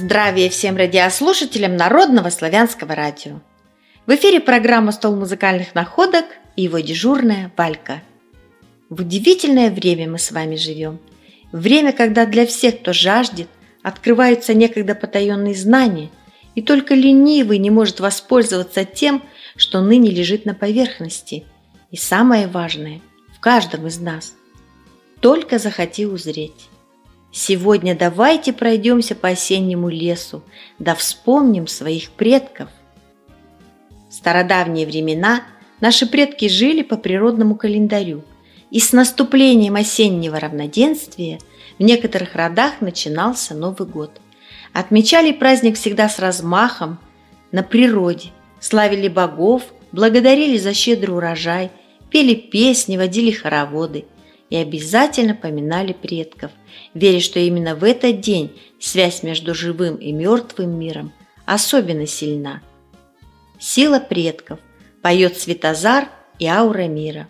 Здравия всем радиослушателям Народного славянского радио. В эфире программа «Стол музыкальных находок» и его дежурная Валька. В удивительное время мы с вами живем. Время, когда для всех, кто жаждет, открываются некогда потаенные знания, и только ленивый не может воспользоваться тем, что ныне лежит на поверхности. И самое важное – в каждом из нас. Только захоти узреть. Сегодня давайте пройдемся по осеннему лесу, да вспомним своих предков. В стародавние времена наши предки жили по природному календарю, и с наступлением осеннего равноденствия в некоторых родах начинался Новый год. Отмечали праздник всегда с размахом на природе, славили богов, благодарили за щедрый урожай, пели песни, водили хороводы и обязательно поминали предков, веря, что именно в этот день связь между живым и мертвым миром особенно сильна. Сила предков поет Светозар и Аура мира.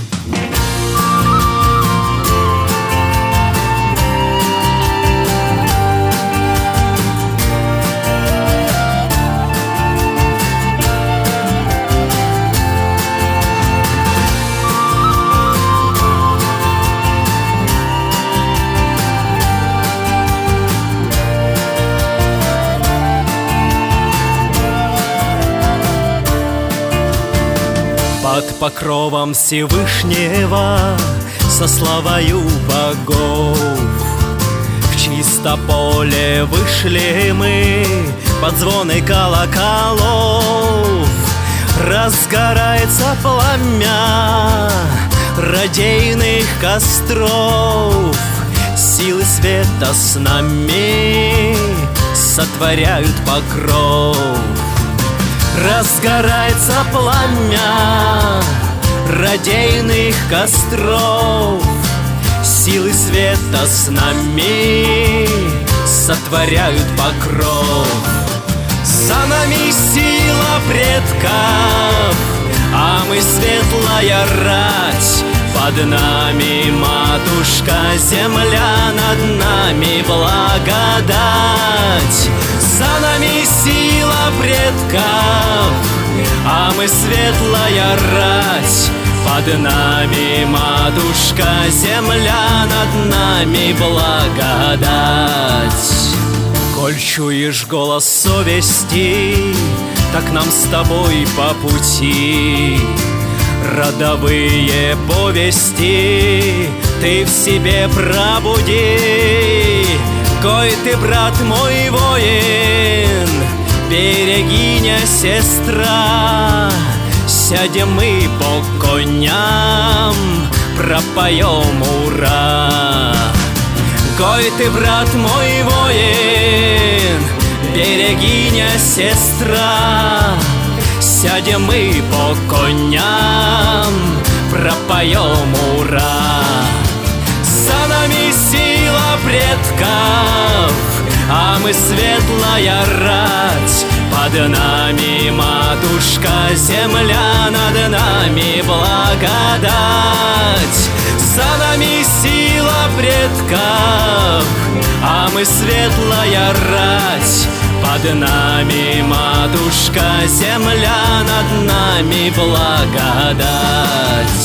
Под покровом Всевышнего со славою богов в чисто поле вышли мы под звоны колоколов. Разгорается пламя радейных костров, силы света с нами сотворяют покров. Разгорается пламя радейных костров, силы света с нами сотворяют покров. За нами сила предков, а мы светлая рать. Под нами матушка земля, над нами благодать. За нами сила предков, а мы светлая рать. Под нами матушка земля, над нами благодать. Коль чуешь голос совести, так нам с тобой по пути. Родовые повести ты в себе пробуди. Кой ты, брат мой, воин, берегиня, сестра. Сядем мы по коням, пропоем ура. Кой ты, брат мой, воин, берегиня, сестра. Сядем мы по коням, пропоем ура. За нами сила предков, а мы светлая рать. Под нами матушка земля, над нами благодать. За нами сила предков, а мы светлая рать. Под нами матушка земля, над нами благодать.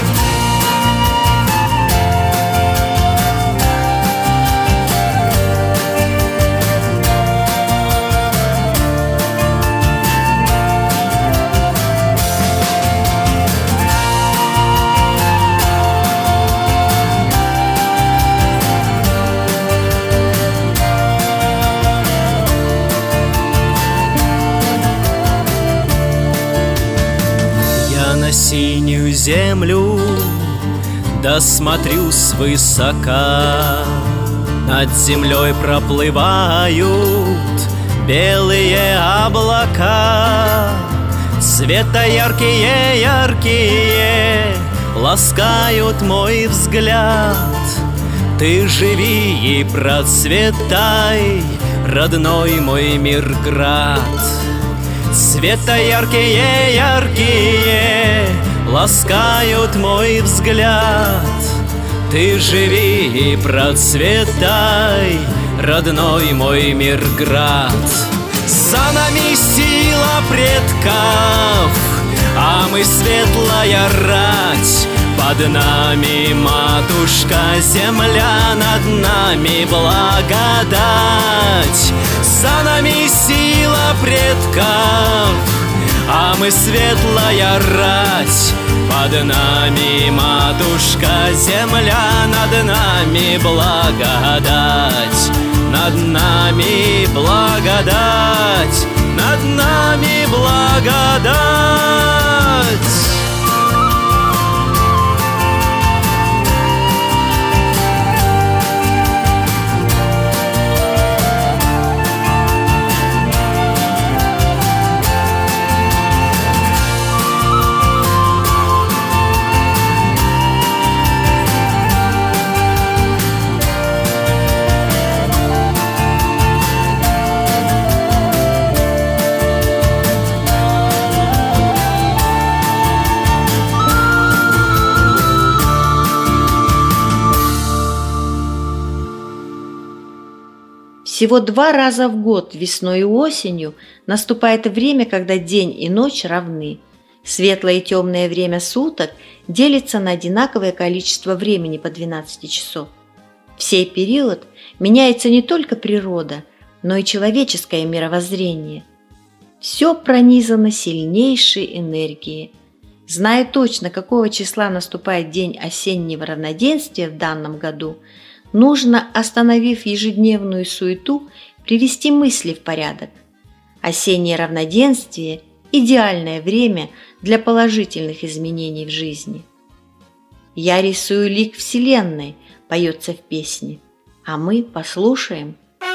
На синюю землю досмотрю свысока. Над землей проплывают белые облака. Цвета яркие, яркие ласкают мой взгляд. Ты живи и процветай, родной мой Мирград. Цвета яркие, яркие ласкают мой взгляд. Ты живи и процветай, родной мой Мирград. За нами сила предков, а мы светлая рать. Под нами матушка земля, над нами благодать. За нами сила предков, а мы светлая рать. Под нами матушка земля, над нами благодать. Над нами благодать, над нами благодать. Всего 2 раза в год, весной и осенью, наступает время, когда день и ночь равны. Светлое и темное время суток делится на одинаковое количество времени по 12 часов. В сей период меняется не только природа, но и человеческое мировоззрение. Все пронизано сильнейшей энергией. Зная точно, какого числа наступает день осеннего равноденствия в данном году, нужно, остановив ежедневную суету, привести мысли в порядок. Осеннее равноденствие – идеальное время для положительных изменений в жизни. «Я рисую лик Вселенной» поется в песне, а мы послушаем.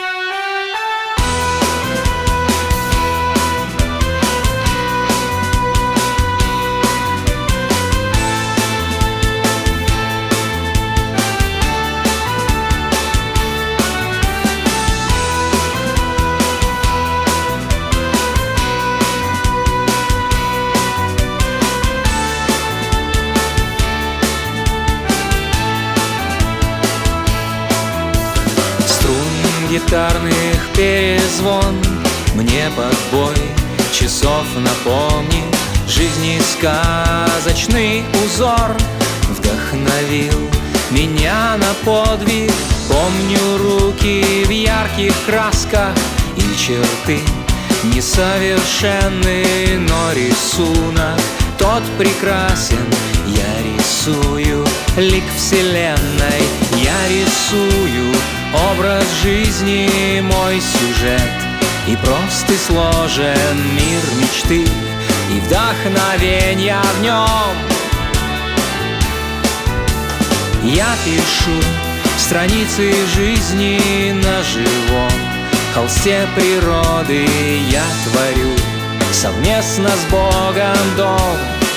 Гитарных перезвон мне подбой часов напомни. Жизни сказочный узор вдохновил меня на подвиг. Помню руки в ярких красках и черты несовершенны, но рисунок тот прекрасен. Я рисую лик Вселенной, я рисую образ жизни, мой сюжет. И прост и сложен мир мечты, и вдохновенья в нем. Я пишу страницы жизни на живом холсте природы. Я творю совместно с Богом дом.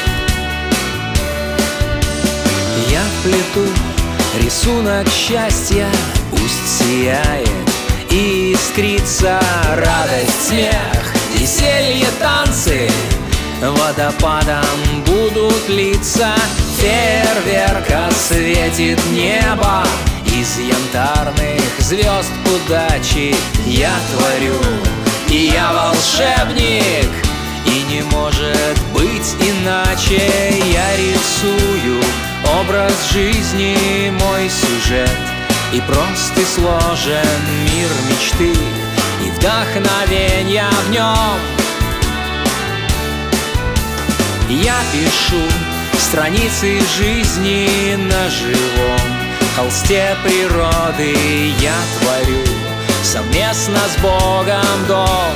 Я плету рисунок счастья, пусть сияет и искрится радость, смех, веселье, танцы водопадом будут литься. Фейерверк осветит небо из янтарных звезд удачи. Я творю, и я волшебник, и не может быть иначе. Я рисую образ жизни, мой сюжет. И прост и сложен мир мечты, и вдохновенья в нем. Я пишу страницы жизни на живом холсте природы. Я творю совместно с Богом дом.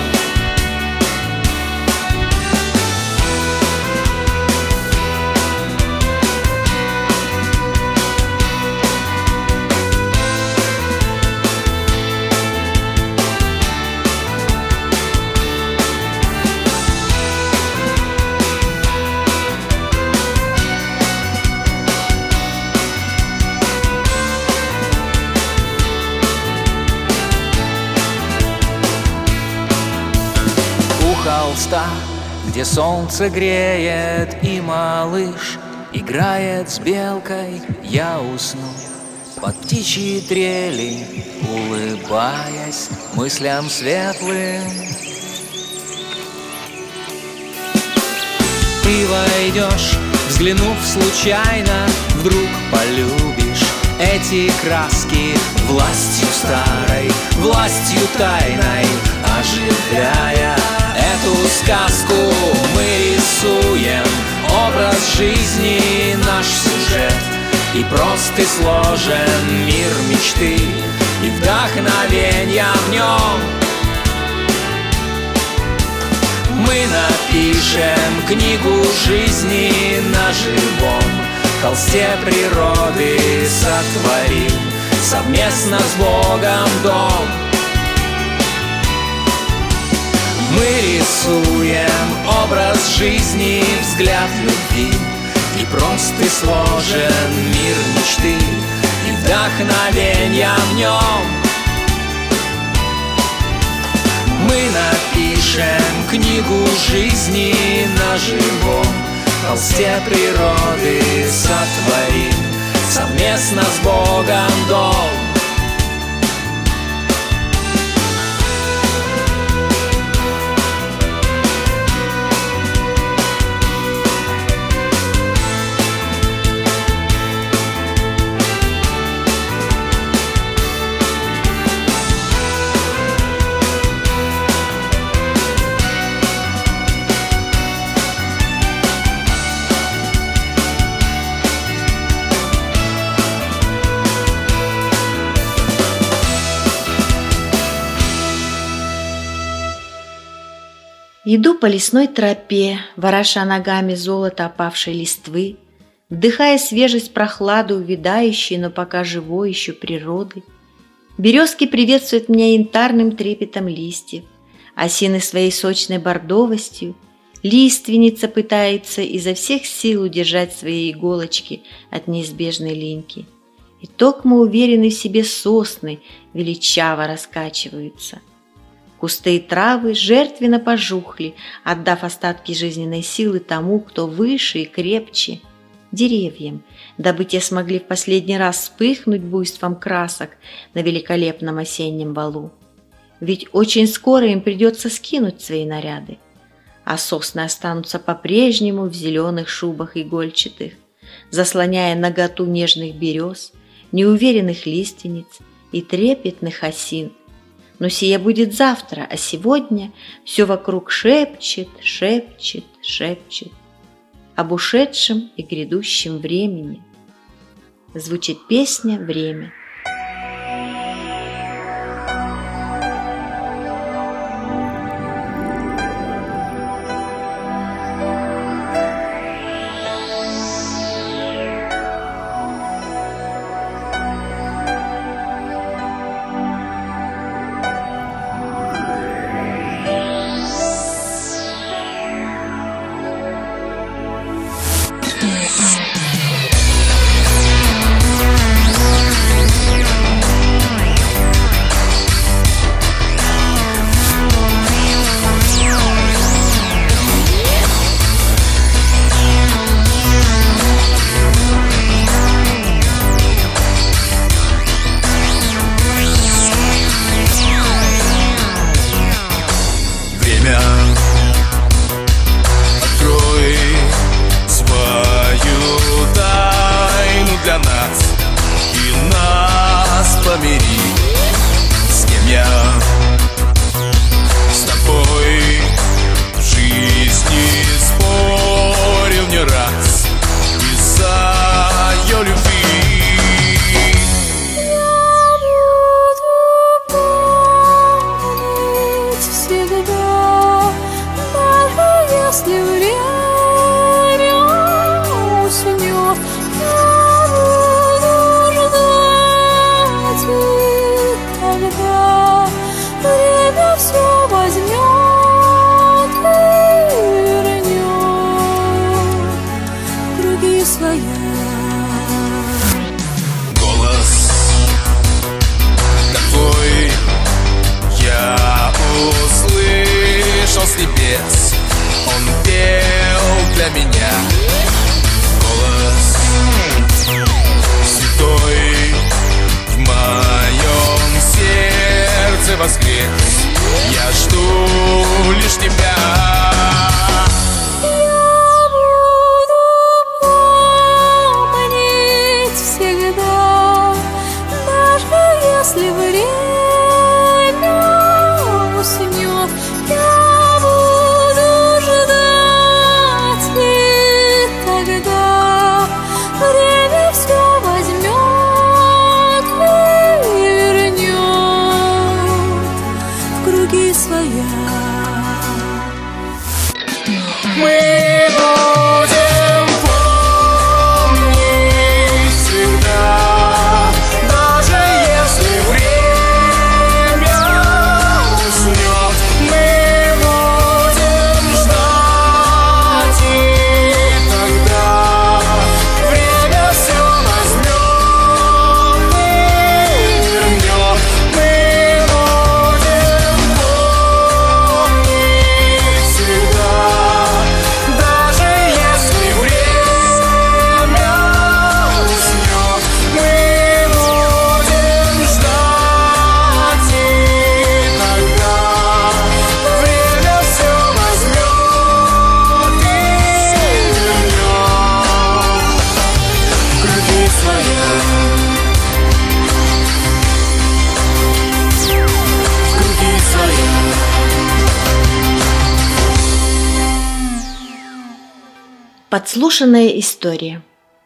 Холста, где солнце греет и малыш играет с белкой, я усну под птичьи трели, улыбаясь мыслям светлым. Ты войдешь, взглянув случайно, вдруг полюбишь эти краски властью старой, властью тайной, оживляя эту сказку. Мы рисуем образ жизни, наш сюжет, и прост и сложен мир мечты и вдохновенья в нем. Мы напишем книгу жизни на живом холсте природы, сотворим совместно с Богом дом. Мы рисуем образ жизни, взгляд любви, и прост и сложен мир мечты и вдохновенья в нем. Мы напишем книгу жизни на живом холсте природы, сотворим совместно с Богом дом. Иду по лесной тропе, вороша ногами золото опавшей листвы, вдыхая свежесть, прохладу увядающей, но пока живой еще природы. Березки приветствуют меня янтарным трепетом листьев, осины своей сочной бордовостью, лиственница пытается изо всех сил удержать свои иголочки от неизбежной линьки. И токмо уверенные в себе сосны величаво раскачиваются. Кусты и травы жертвенно пожухли, отдав остатки жизненной силы тому, кто выше и крепче, деревьям, дабы те смогли в последний раз вспыхнуть буйством красок на великолепном осеннем балу. Ведь очень скоро им придется скинуть свои наряды, а сосны останутся по-прежнему в зеленых шубах игольчатых, заслоняя наготу нежных берез, неуверенных лиственниц и трепетных осин. Но сия будет завтра, а сегодня все вокруг шепчет, шепчет, шепчет об ушедшем и грядущем времени. Звучит песня «Время». солнце воскрес. Я жду лишь тебя. Если время уснет, я буду ждать, и тогда время все возьмет и вернет в круги своя. Мы будем помнить всегда, даже если время уснет. Мы будем ждать, и тогда время все возьмет и вернет. Мы будем помнить всегда, даже если время уснет. Мы будем ждать, и тогда время все возьмет и вернет в круги своя. В круги своя. Подслушанная история.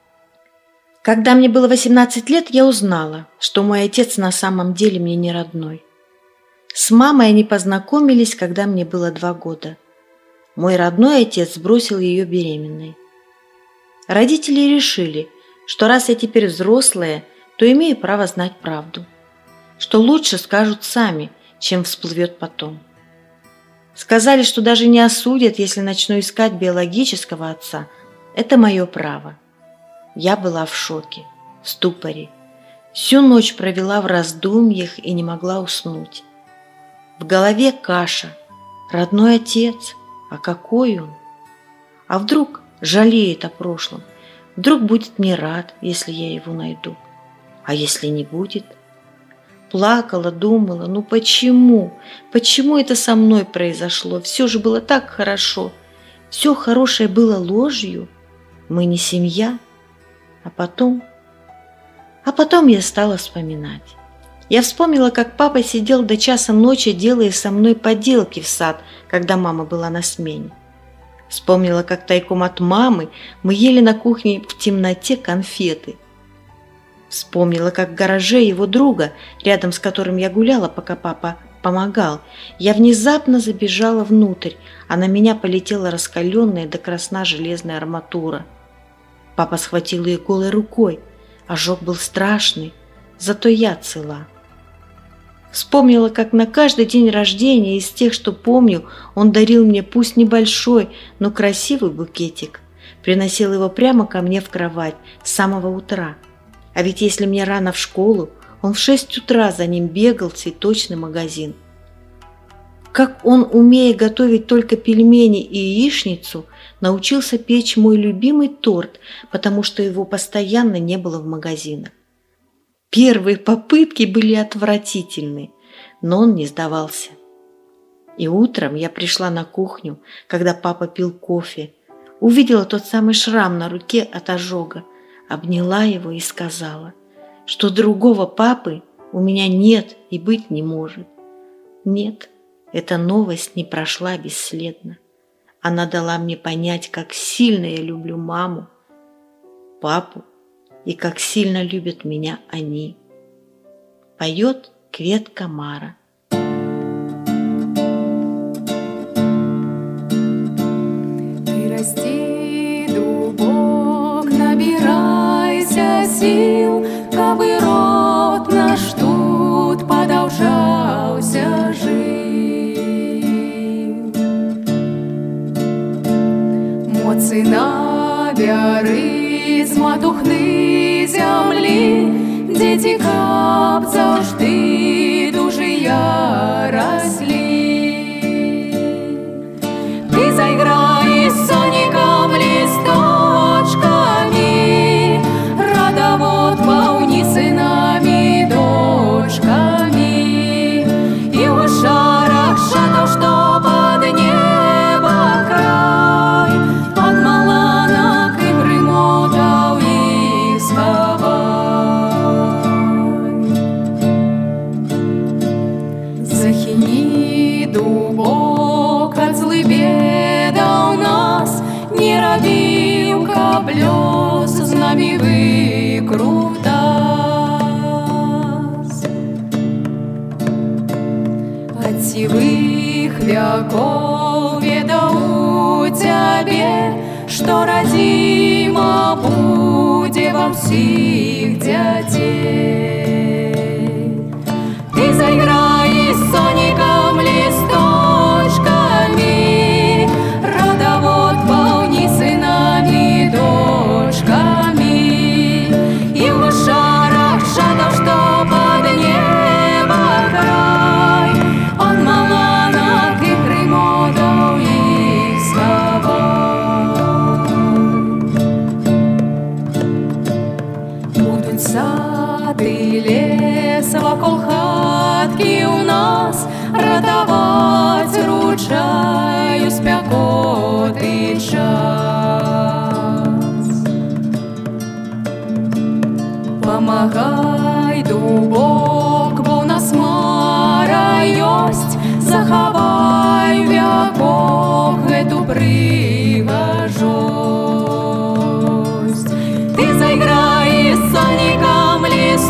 Когда мне было 18 лет, я узнала, что мой отец на самом деле мне не родной. С мамой они познакомились, когда мне было 2 года. Мой родной отец бросил ее беременной. Родители решили, что раз я теперь взрослая, то имею право знать правду, что лучше скажут сами, чем всплывет потом. Сказали, что даже не осудят, если начну искать биологического отца. Это мое право. Я была в шоке, в ступоре. Всю ночь провела в раздумьях и не могла уснуть. В голове каша. Родной отец. А какой он? А вдруг жалеет о прошлом? Вдруг будет мне рад, если я его найду? А если не будет? Плакала, думала, ну почему? Почему это со мной произошло? Все же было так хорошо. Все хорошее было ложью. Мы не семья. А потом я стала вспоминать. Я вспомнила, как папа сидел до часа ночи, делая со мной поделки в сад, когда мама была на смене. Вспомнила, как тайком от мамы мы ели на кухне в темноте конфеты. Вспомнила, как в гараже его друга, рядом с которым я гуляла, пока папа помогал, я внезапно забежала внутрь, а на меня полетела раскаленная до красна железная арматура. Папа схватил ее голой рукой. Ожог был страшный, зато я цела. Вспомнила, как на каждый день рождения из тех, что помню, он дарил мне пусть небольшой, но красивый букетик. Приносил его прямо ко мне в кровать с самого утра. А ведь если мне рано в школу, он в 6 утра за ним бегал в цветочный магазин. Как он, умея готовить только пельмени и яичницу, научился печь мой любимый торт, потому что его постоянно не было в магазинах. Первые попытки были отвратительны, но он не сдавался. И утром я пришла на кухню, когда папа пил кофе, увидела тот самый шрам на руке от ожога, обняла его и сказала, что другого папы у меня нет и быть не может. Нет, эта новость не прошла бесследно. Она дала мне понять, как сильно я люблю маму, папу и как сильно любят меня они. Поет Кветка Мара. Ты расти, дубок, набирайся сил, кабы род наш тут продолжался жить. Моцы набяры з матухни землі, дети кап завжди дужия росли. Ты заиграй с соником листочками, родовод полни сынами, дочками, и блёс знамивый крутас. От сивых веков ведаю тебе, что родима буде вам всех детей. Ты заиграй с соником листочками, родовод полни сынами, дочками, и в шарах шатов, что под небо край, он маланок и примотал их собой. Будут сад и лес вокруг хатки у нас, радовать ручаю спекотный час. Помагай, дубок, бо у нас мара есть, заховай векох эту пригожость. Ты заиграй с сольником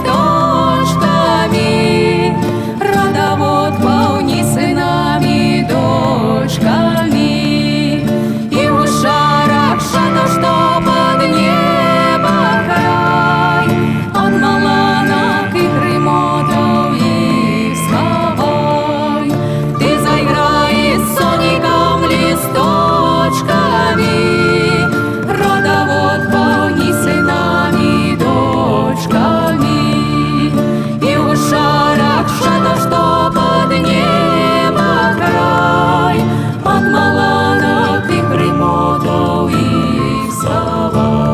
листочками, родовод полни сынами, дочками, и в шарах шатов, что под небо край, он маланок и примотал их собой. Ты заиграй с соником листочками, родовод полни сынами, дочками, и в шарах шатов, что под небо край, от маланок и примотал их собой.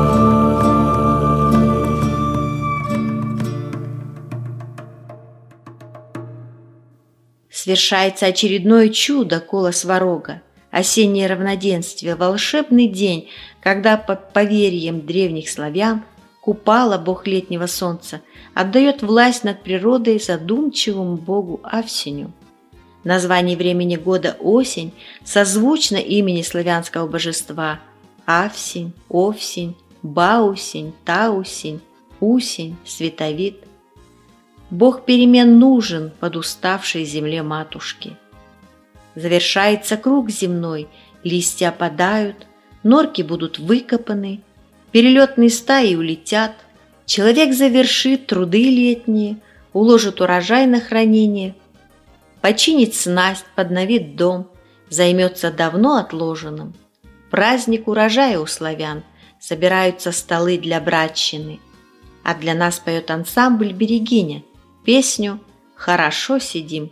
Свершается очередное чудо кола сварога, осеннее равноденствие, волшебный день, когда, по поверьям древних славян, Купала, бог летнего солнца, отдает власть над природой задумчивому богу Авсеню. Название времени года осень созвучно имени славянского божества Авсень, Овсень, Баусень, Таусень, Усень, Световид. Бог перемен нужен под уставшей земле матушки. Завершается круг земной, листья опадают, норки будут выкопаны, перелетные стаи улетят, человек завершит труды летние, уложит урожай на хранение, починит снасть, подновит дом, займется давно отложенным. Праздник урожая у славян, собираются столы для братчины, а для нас поет ансамбль «Берегиня» песню «Хорошо сидим».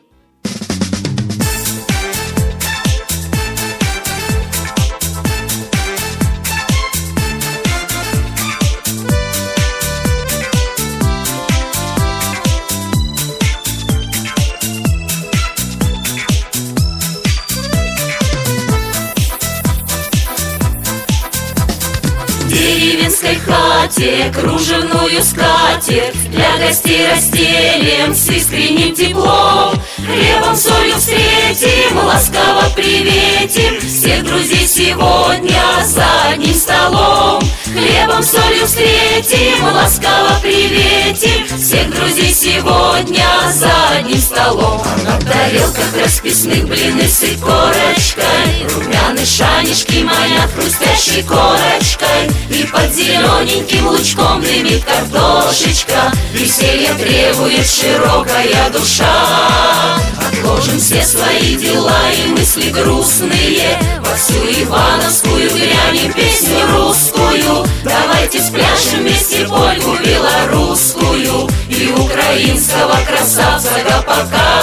В деревенской хате кружевную скатерть для гостей расстелим с искренним теплом. Хлебом, солью встретим, ласково приветим всех друзей сегодня за одним столом. Хлебом, солью встретим, ласково приветим всех друзей сегодня за одним столом. А на тарелках расписных блины с икорочкой, румяные шанишки манят хрустящей корочкой, и под зелененьким лучком дымит картошечка. Веселье требует широкая душа. Отложим все свои дела и мысли грустные, во всю Ивановскую глянем песню русскую. Давайте спляшем вместе польку белорусскую и украинского красавца Гопака.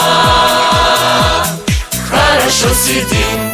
Хорошо сидим.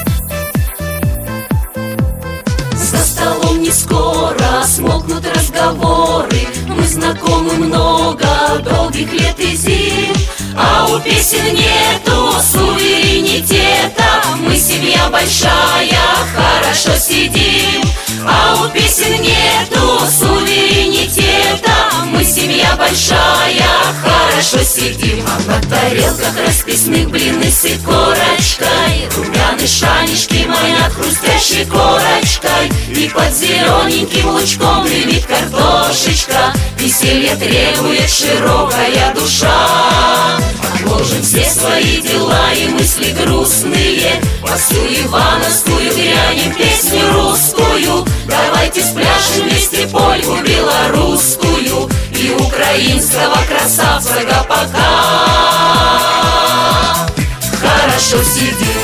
За столом не скоро смолкнут разговоры, мы знакомы много долгих лет и зим, а у песен нету суверенитета. Мы семья большая, хорошо сидим, а у песен нету суверенитета. Мы семья большая, хорошо сидим. А на тарелках расписных блины с икорочкой, румяные шанишки манят хрустящей корочкой, и И под зелененьким лучком рябит картошечка. Веселье требует широкая душа. Отложим все свои дела и мысли грустные, во всю ивановскую грянем песню русскую. Давайте спляшем вместе польку белорусскую и украинского красавца Гопака. Хорошо сидим.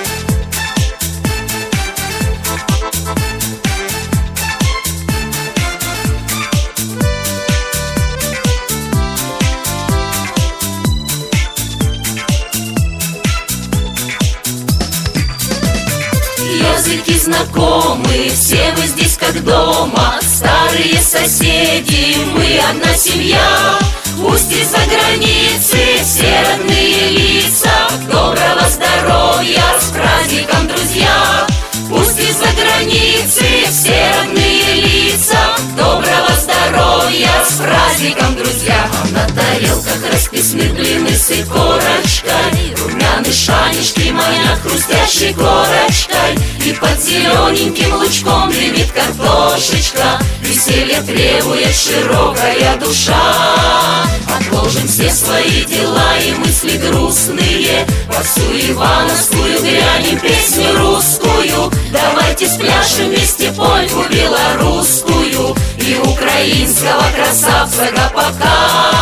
Языки знакомы, все вы здесь как дома. Старые соседи, мы одна семья. Пусть и за границей все родные лица. Доброго здоровья, с праздником, друзья. Пусть и за границей все родные лица. Доброго здоровья, с праздником, друзья. На тарелках расписных блины с икорочкой, румяные шанишки манят хрустящей корочкой. И под зелененьким лучком рябит картошечка. Веселье требует широкая душа. Отложим все свои дела и мысли грустные, во всю ивановскую грянем песню русскую. Давайте спляшем вместе польку белорусскую и украинского красавца Гопака.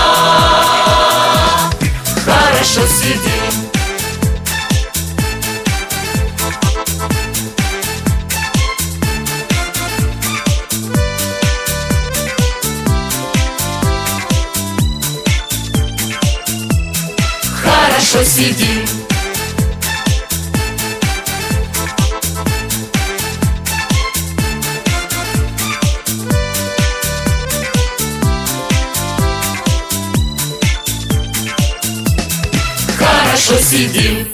Хорошо сидим. Хорошо сидим. Хорошо сидим.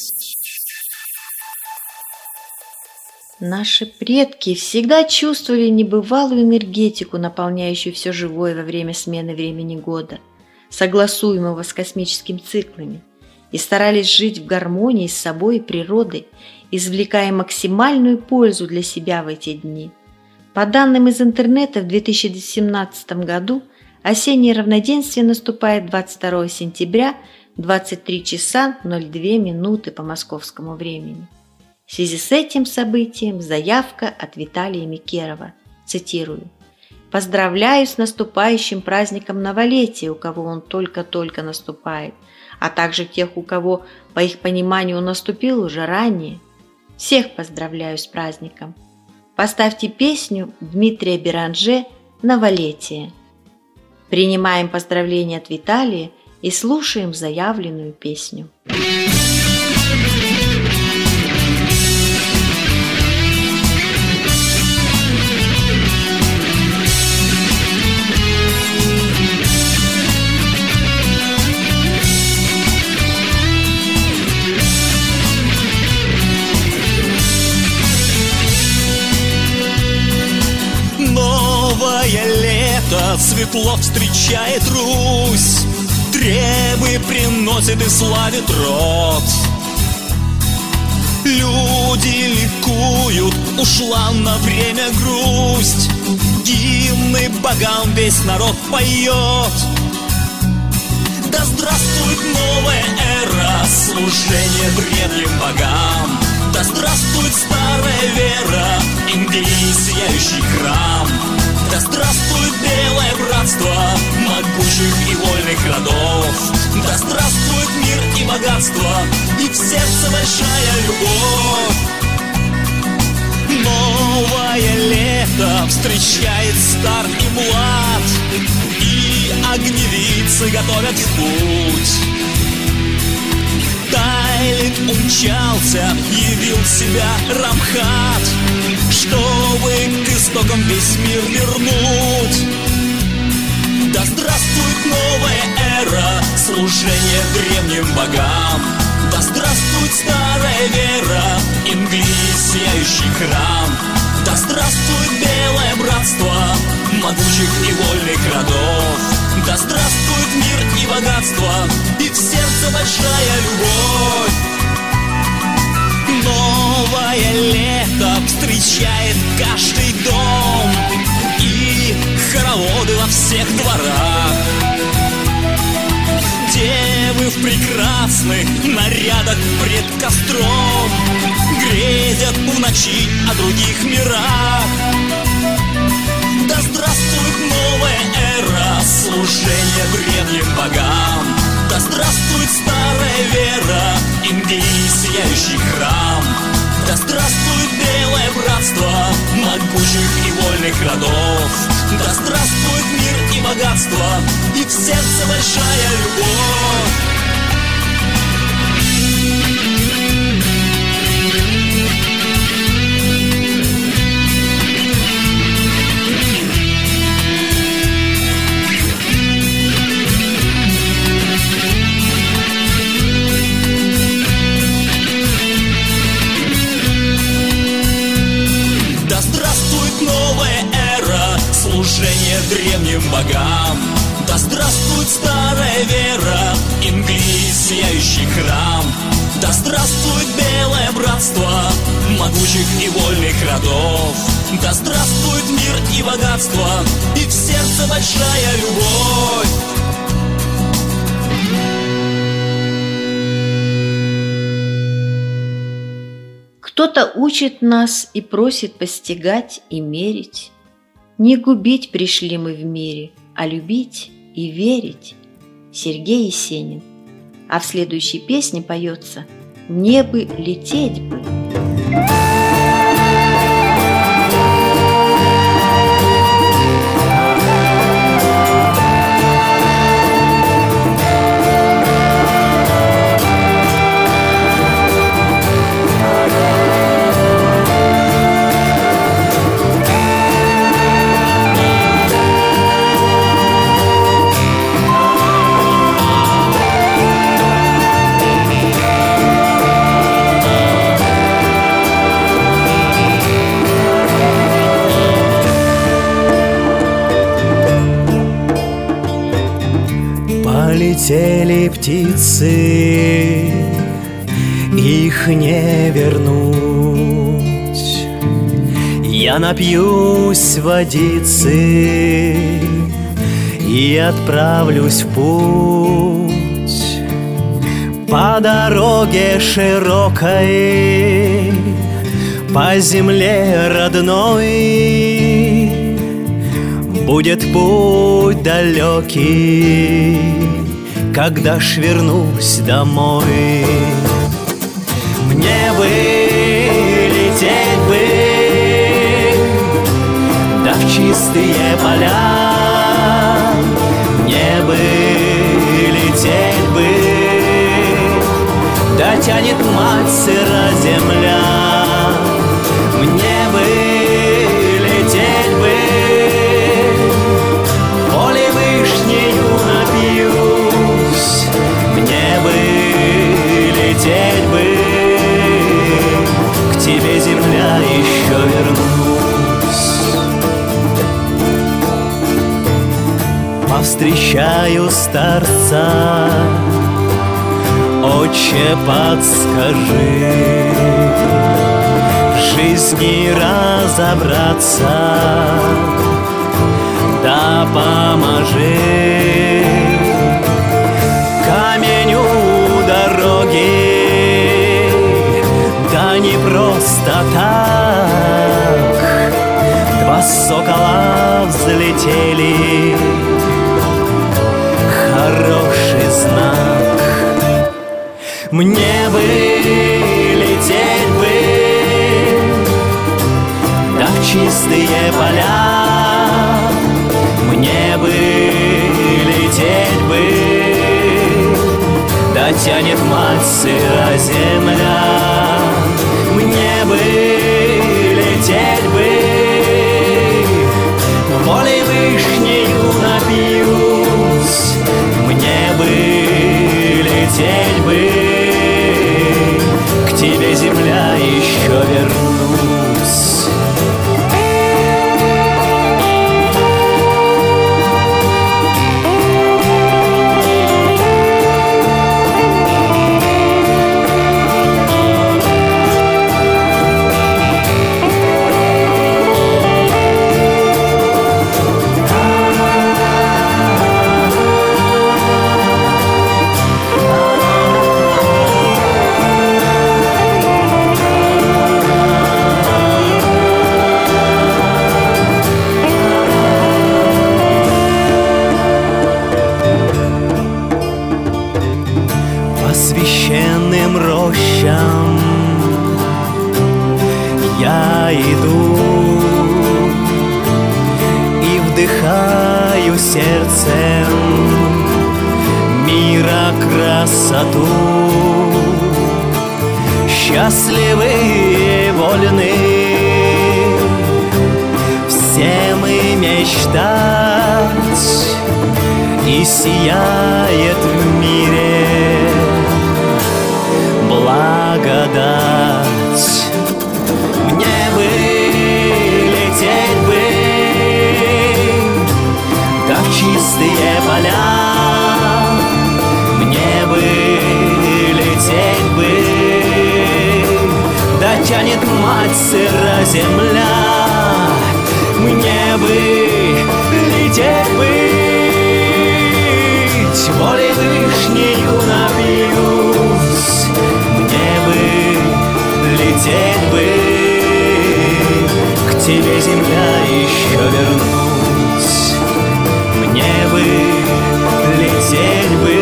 Наши предки всегда чувствовали небывалую энергетику, наполняющую все живое во время смены времени года, согласуемого с космическими циклами, и старались жить в гармонии с собой и природой, извлекая максимальную пользу для себя в эти дни. По данным из интернета, в 2017 году осеннее равноденствие наступает 22 сентября, 23 часа 02 минуты по московскому времени. В связи с этим событием заявка от Виталия Микерова. Цитирую. «Поздравляю с наступающим праздником новолетия, у кого он только-только наступает, а также тех, у кого, по их пониманию, он наступил уже ранее. Всех поздравляю с праздником. Поставьте песню Дмитрия Беранже «Новолетие». Принимаем поздравления от Виталия и слушаем заявленную песню. Новое лето светло встречает Русь, требы приносит и славит род. Люди ликуют, ушла на время грусть, гимны богам весь народ поет. Да здравствует новая эра, служение древним богам. Да здравствует старая вера, империи сияющий храм. Да здравствует белое братство могучих и вольных родов. Да здравствует мир и богатство, и в сердце большая любовь. Новое лето встречает стар и млад, и огневицы готовят в путь. Тайлит умчался, явил себя Рамхат, чтобы к истокам весь мир вернуть. Да здравствует новая эра, служение древним богам. Да здравствует старая вера, имгли сияющий храм. Да здравствует белое братство могучих и вольных родов. Да здравствует мир и богатство, и в сердце большая любовь. Новое лето встречает каждый других мирах. Да здравствует новая эра служения древним богам. Да здравствует старая вера, имгли сияющий храм. Да здравствует белое братство могучих и вольных родов. Да здравствует мир и богатство, и в сердце большая любовь. Да здравствует новая эра служения древним богам. Да здравствует старая вера, имгли сияющий храм. Да здравствует белое братство могучих и вольных родов. Да здравствует мир и богатство, и в сердце большая любовь. Кто-то учит нас и просит постигать и мерить. Не губить пришли мы в мире, а любить и верить. Сергей Есенин. А в следующей песне поется «Мне бы лететь бы». Полетели птицы, их не вернуть. Я напьюсь водицы и отправлюсь в путь. По дороге широкой, по земле родной, будет путь далекий, когда ж вернусь домой. Мне бы лететь бы, да в чистые поля. Мне бы лететь бы, да тянет мать сыра земля. Мне бы лететь бы, поле вышнею напьюсь. Мне бы лететь бы, к тебе, земля, еще вернусь. Повстречаю старца, отче, подскажи, в жизни разобраться, да поможи. Камень у дороги, да не просто так. Два сокола взлетели, хороший знак. Мне бы лететь бы, да в чистые поля. Мне бы лететь бы, да тянет мать сыра земля. Мне бы лететь бы, поле вышнею напьюсь. Мне бы лететь бы, к тебе, земля, еще вернусь. я иду и вдыхаю сердцем мира красоту. Счастливые, вольны, все мы мечтать, и сияет в мире благодать. Мне бы лететь бы, да в чистые поля. Мне бы лететь бы, да тянет мать сыра земля. Мне бы лететь быть, волей вышнею напьюсь. Мне бы лететь бы, к тебе, земля, еще вернусь. Мне бы лететь бы,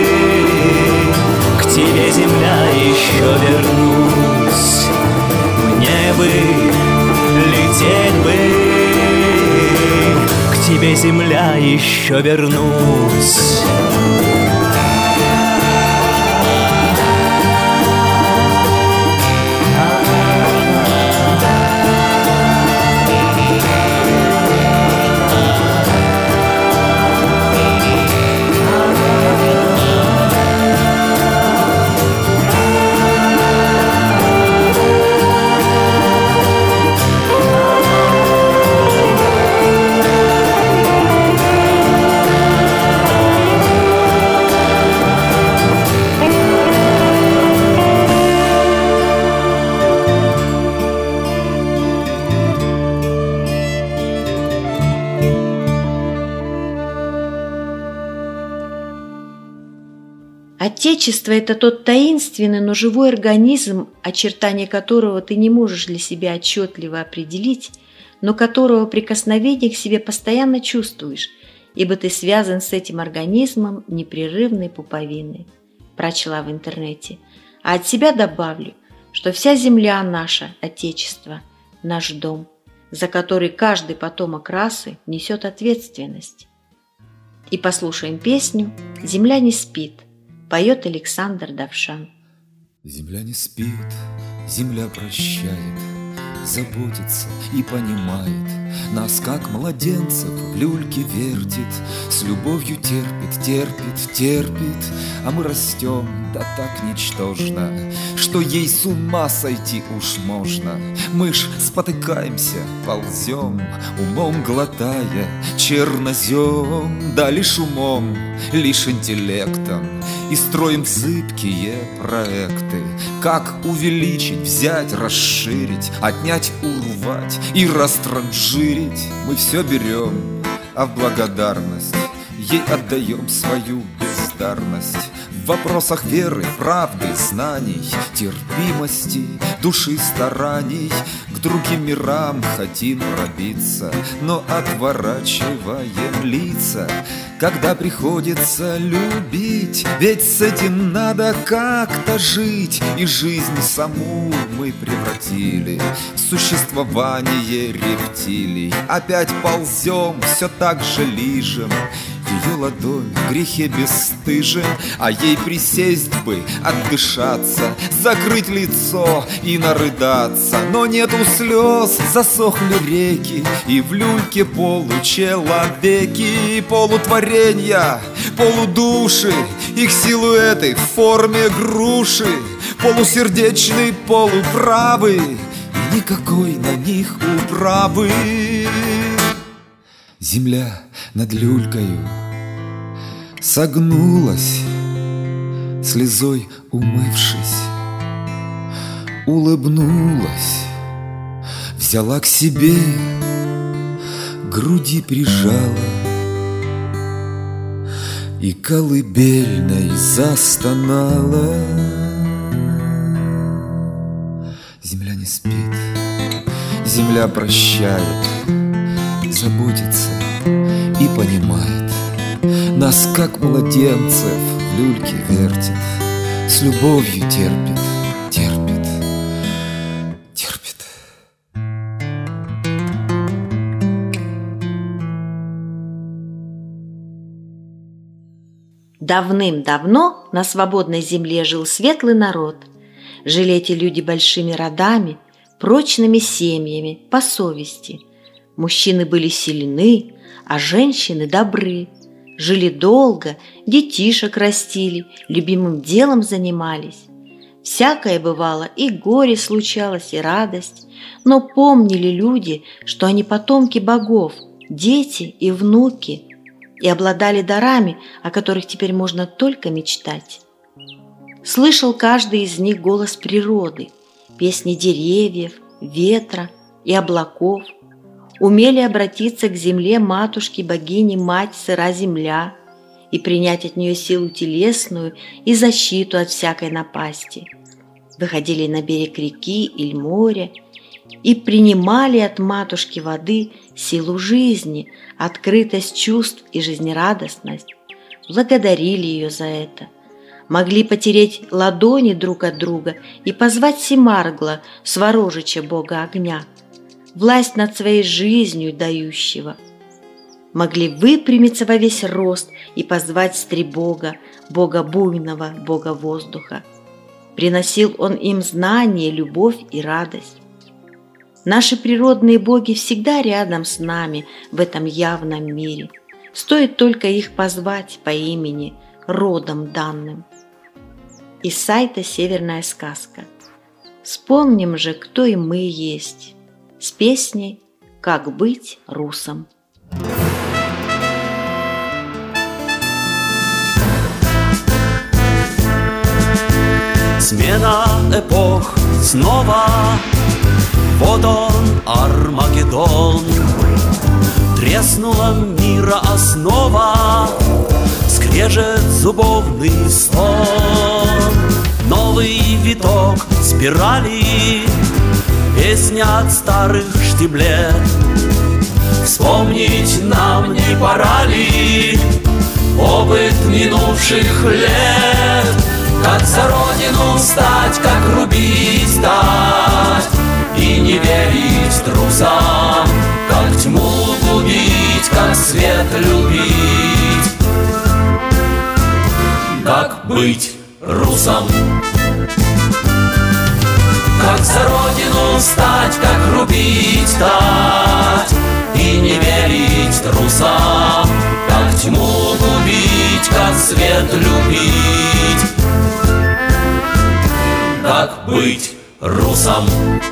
к тебе, земля, еще вернусь. Мне бы лететь бы, к тебе, земля, еще вернусь. Отечество – это тот таинственный, но живой организм, очертания которого ты не можешь для себя отчетливо определить, но которого прикосновение к себе постоянно чувствуешь, ибо ты связан с этим организмом непрерывной пуповиной. Прочла в интернете. А от себя добавлю, что вся земля наша, Отечество, наш дом, за который каждый потомок расы несет ответственность. И послушаем песню «Земля не спит», поет Александр Давшан. Земля не спит, земля прощает, заботится и понимает. Нас, как младенцев, в люльке вертит, с любовью терпит, терпит, терпит. А мы растем, да так ничтожно, что ей с ума сойти уж можно. Мы ж спотыкаемся, ползем, умом глотая чернозем. Да лишь умом, лишь интеллектом и строим зыбкие проекты. Как увеличить, взять, расширить, отнять, урвать и растранжирить. Мы все берем, а в благодарность ей отдаем свою бездарность. В вопросах веры, правды, знаний, терпимости, души стараний к другим мирам хотим пробиться, но отворачиваем лица, когда приходится любить. Ведь с этим надо как-то жить, и жизнь саму мы превратили в существование рептилий. Опять ползем, все так же лижем ее ладонь в грехе бесстыжим, а ей присесть бы, отдышаться, закрыть лицо и нарыдаться. Но нету слез, засохли реки, и в люльке получеловеки, полутворенья, полудуши, их силуэты в форме груши, полусердечный, полуправый, и никакой на них управы. Земля над люлькою согнулась, слезой умывшись, улыбнулась, взяла к себе, груди прижала и колыбельной застонала. Земля не спит, земля прощает, заботится и понимает. Нас, как младенцев, в люльке вертит, с любовью терпит, терпит, терпит. Давным-давно на свободной земле жил светлый народ. Жили эти люди большими родами, прочными семьями, по совести. Мужчины были сильны, а женщины добры. Жили долго, детишек растили, любимым делом занимались. Всякое бывало, и горе случалось, и радость. Но помнили люди, что они потомки богов, дети и внуки, и обладали дарами, о которых теперь можно только мечтать. Слышал каждый из них голос природы, песни деревьев, ветра и облаков. Умели обратиться к земле матушки, богини, мать, сыра земля, и принять от нее силу телесную и защиту от всякой напасти. Выходили на берег реки или моря и принимали от матушки воды силу жизни, открытость чувств и жизнерадостность. Благодарили ее за это. Могли потереть ладони друг от друга и позвать Семаргла, Сворожича, бога огня, власть над своей жизнью дающего. Могли выпрямиться во весь рост и позвать Стребога, бога буйного, бога воздуха. Приносил он им знание, любовь и радость. Наши природные боги всегда рядом с нами в этом явном мире. Стоит только их позвать по имени, родом данным. Из сайта «Северная сказка». Вспомним же, кто и мы есть, с песней «Как быть русом». Смена эпох снова, вот он, Армагеддон. Треснула мира основа, скрежет зубовный стон. Новый виток спирали, песня от старых штиблет. Вспомнить нам не пора ли опыт минувших лет? Как за родину встать, как рубить стать, и не верить трусам, как тьму губить, как свет любить. Как быть русом? Как за родину встать, как рубить стать, и не верить трусам, как тьму губить, как свет любить. Как быть русом?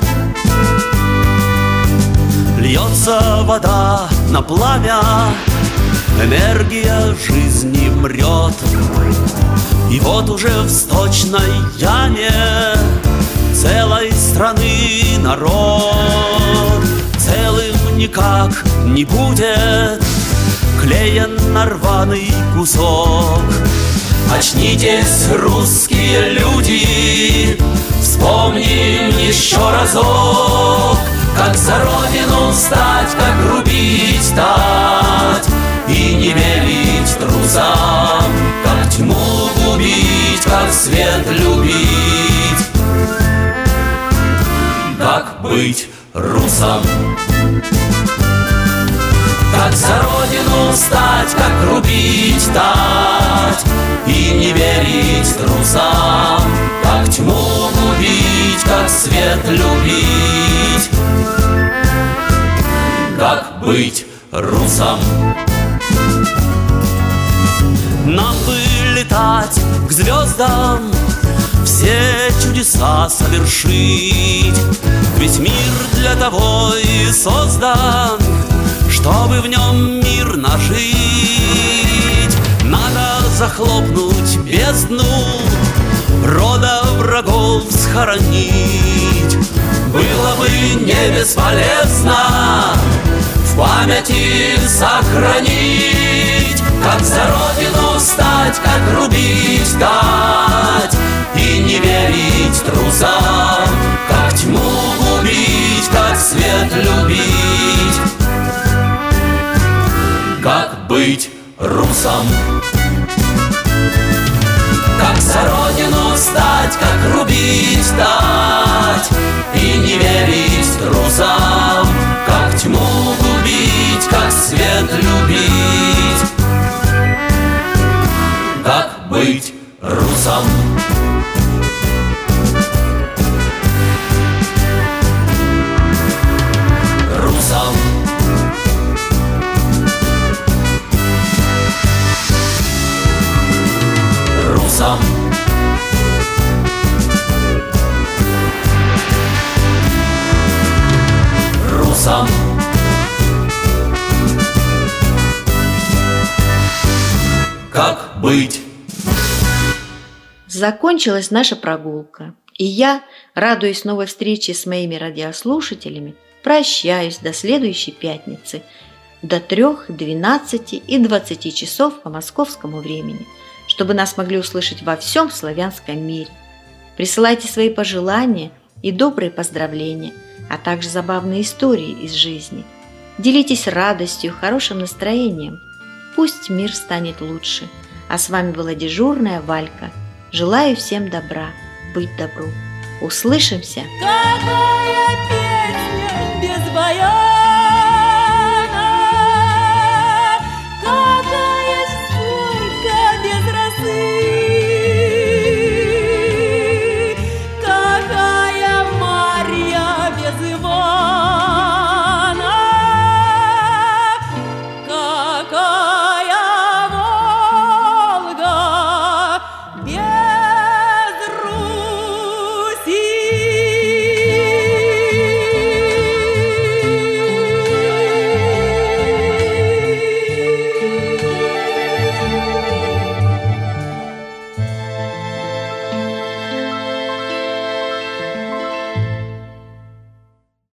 Льется вода на пламя, энергия жизни мрет. И вот уже в сточной яме целой страны народ. Целым никак не будет клеен на рваный кусок. Очнитесь, русские люди, вспомним еще разок, как за родину встать, как рубить стать, и не верить трусам, как тьму губить, как свет любить. Как быть русом? Как за родину встать, как рубить стать, и не верить трусам, как тьму губить, как свет любить. Как быть русом? Нам бы летать к звездам, все чудеса совершить, ведь мир для того и создан, чтобы в нем мирно жить. Надо захлопнуть бездну, рода врагов схоронить. Было бы не бесполезно в памяти сохранить, как за родину встать, как рубить стать, и не верить трусам, как тьму губить, как свет любить. Как быть русом? Как за родину встать, как рубить стать, и не верить трусам, как тьму губить, как свет любить. Как вопросам. Как быть? Закончилась наша прогулка, и я, радуясь новой встрече с моими радиослушателями, прощаюсь до следующей пятницы, до 3, 12 и 20 часов по московскому времени, чтобы нас могли услышать во всем славянском мире. Присылайте свои пожелания и добрые поздравления, а также забавные истории из жизни. Делитесь радостью, хорошим настроением. Пусть мир станет лучше. А с вами была дежурная Валька. Желаю всем добра, быть добру. Услышимся! Какая